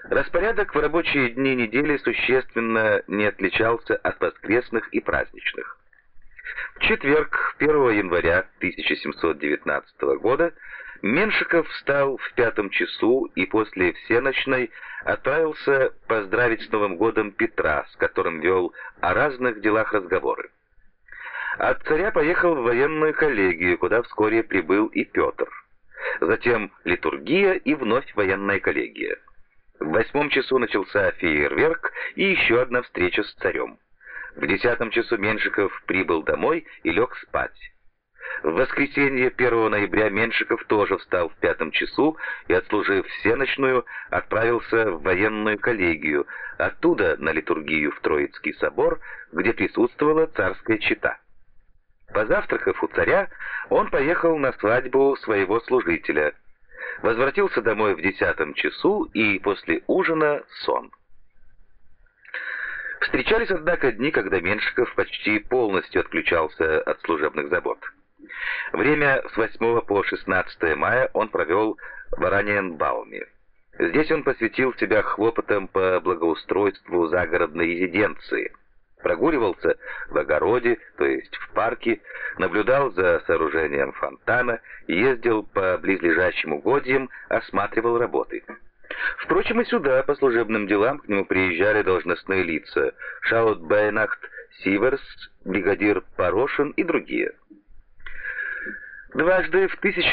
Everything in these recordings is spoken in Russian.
Распорядок в рабочие дни недели существенно не отличался от воскресных и праздничных. В четверг, 1 января 1719 года, Меншиков встал в 5 часу и после всеночной отправился поздравить с Новым годом Петра, с которым вел о разных делах разговоры. От царя поехал в военную коллегию, куда вскоре прибыл и Петр. Затем литургия и вновь военная коллегия. В 8 часу начался фейерверк и еще одна встреча с царем. В 10 часу Меншиков прибыл домой и лег спать. В воскресенье 1 ноября Меншиков тоже встал в 5 часу и, отслужив всеночную, отправился в военную коллегию, оттуда на литургию в Троицкий собор, где присутствовала царская чета. Позавтракав у царя, он поехал на свадьбу своего служителя. Возвратился домой в 10 часу и после ужина сон. Встречались, однако, дни, когда Меншиков почти полностью отключался от служебных забот. Время с 8 по 16 мая он провел в Ораниенбауме. Здесь он посвятил себя хлопотам по благоустройству загородной резиденции. Прогуливался в огороде, то есть в парке, наблюдал за сооружением фонтана, ездил по близлежащим угодьям, осматривал работы. Впрочем, и сюда по служебным делам к нему приезжали должностные лица: Шаут-Бейнахт Сиверс, бригадир Порошин и другие. Дважды в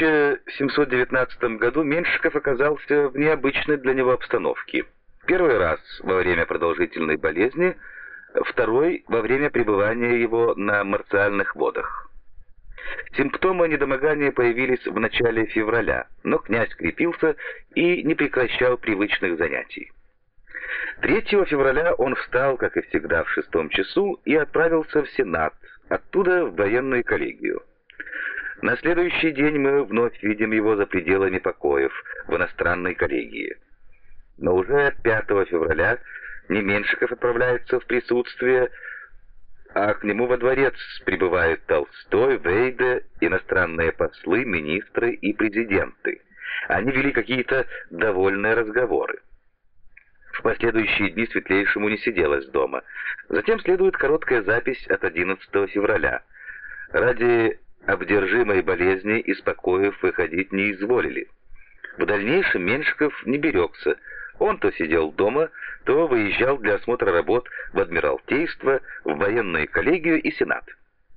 1719 году Меншиков оказался в необычной для него обстановке. Первый раз во время продолжительной болезни, второй во время пребывания его на марциальных водах. Симптомы недомогания появились в начале февраля, но князь крепился и не прекращал привычных занятий. 3 февраля он встал, как и всегда, в 6 часу и отправился в Сенат, оттуда в военную коллегию. На следующий день мы вновь видим его за пределами покоев в иностранной коллегии. Но уже 5 февраля не Меншиков отправляется в присутствие, а к нему во дворец прибывают Толстой, Вейде, иностранные послы, министры и президенты. Они вели какие-то довольные разговоры. В последующие дни Светлейшему не сиделось дома. Затем следует короткая запись от 11 февраля. Ради обдержимой болезни из покоев выходить не изволили. В дальнейшем Меншиков не берегся. Он то сидел дома, то выезжал для осмотра работ в Адмиралтейство, в военную коллегию и Сенат.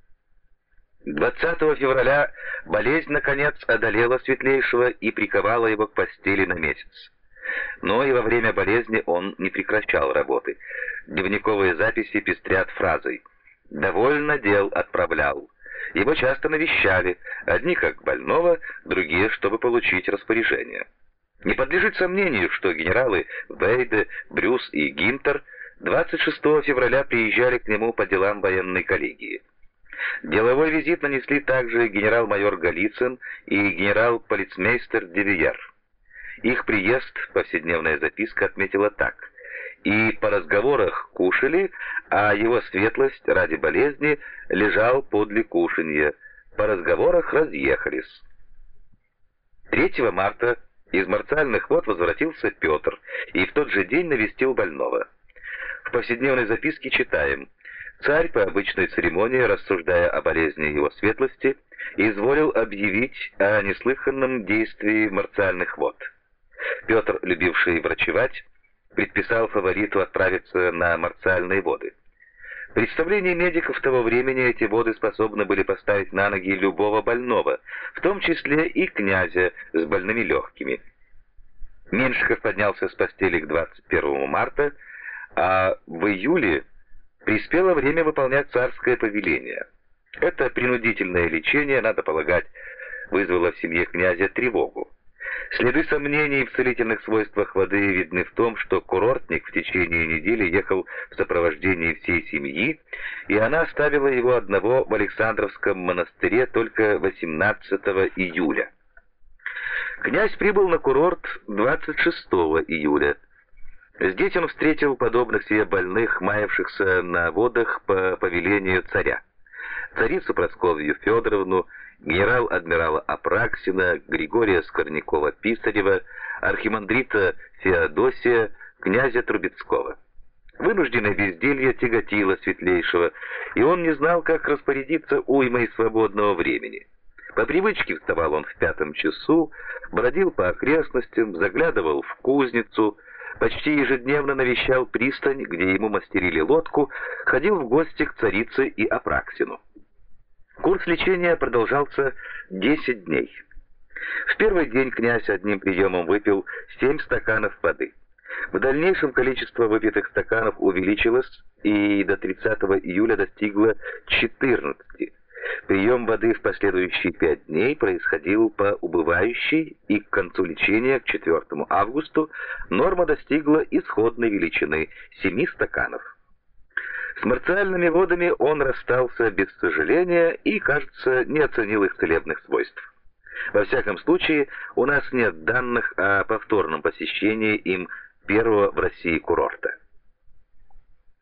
20 февраля болезнь, наконец, одолела Светлейшего и приковала его к постели на месяц. Но и во время болезни он не прекращал работы. Дневниковые записи пестрят фразой «довольно дел отправлял». Его часто навещали, одни как больного, другие, чтобы получить распоряжение. Не подлежит сомнению, что генералы Вейде, Брюс и Гинтер 26 февраля приезжали к нему по делам военной коллегии. Деловой визит нанесли также генерал-майор Голицын и генерал-полицмейстер Девиер. Их приезд повседневная записка отметила так: «И по разговорах кушали, а его светлость ради болезни лежал подле кушанья. По разговорах разъехались». 3 марта из марциальных вод возвратился Петр и в тот же день навестил больного. В повседневной записке читаем: «Царь по обычной церемонии, рассуждая о болезни его светлости, изволил объявить о неслыханном действии марциальных вод». Петр, любивший врачевать, предписал фавориту отправиться на марциальные воды. В представлении медиков того времени эти воды способны были поставить на ноги любого больного, в том числе и князя с больными легкими. Меншиков поднялся с постели к 21 марта, а в июле приспело время выполнять царское повеление. Это принудительное лечение, надо полагать, вызвало в семье князя тревогу. Следы сомнений в целительных свойствах воды видны в том, что курортник в течение недели ехал в сопровождении всей семьи, и она оставила его одного в Александровском монастыре только 18 июля. Князь прибыл на курорт 26 июля. Здесь он встретил подобных себе больных, маявшихся на водах по повелению царя. Царицу Прасковью Федоровну, генерал-адмирала Апраксина, Григория Скорнякова-Писарева, архимандрита Феодосия, князя Трубецкого. Вынужденное безделье тяготило Светлейшего, и он не знал, как распорядиться уймой свободного времени. По привычке вставал он в 5 часу, бродил по окрестностям, заглядывал в кузницу, почти ежедневно навещал пристань, где ему мастерили лодку, ходил в гости к царице и Апраксину. Курс лечения продолжался 10 дней. В первый день князь одним приемом выпил 7 стаканов воды. В дальнейшем количество выпитых стаканов увеличилось и до 30 июля достигло 14. Прием воды в последующие 5 дней происходил по убывающей, и к концу лечения, к 4 августу, норма достигла исходной величины 7 стаканов. С марциальными водами он расстался без сожаления и, кажется, не оценил их целебных свойств. Во всяком случае, у нас нет данных о повторном посещении им первого в России курорта.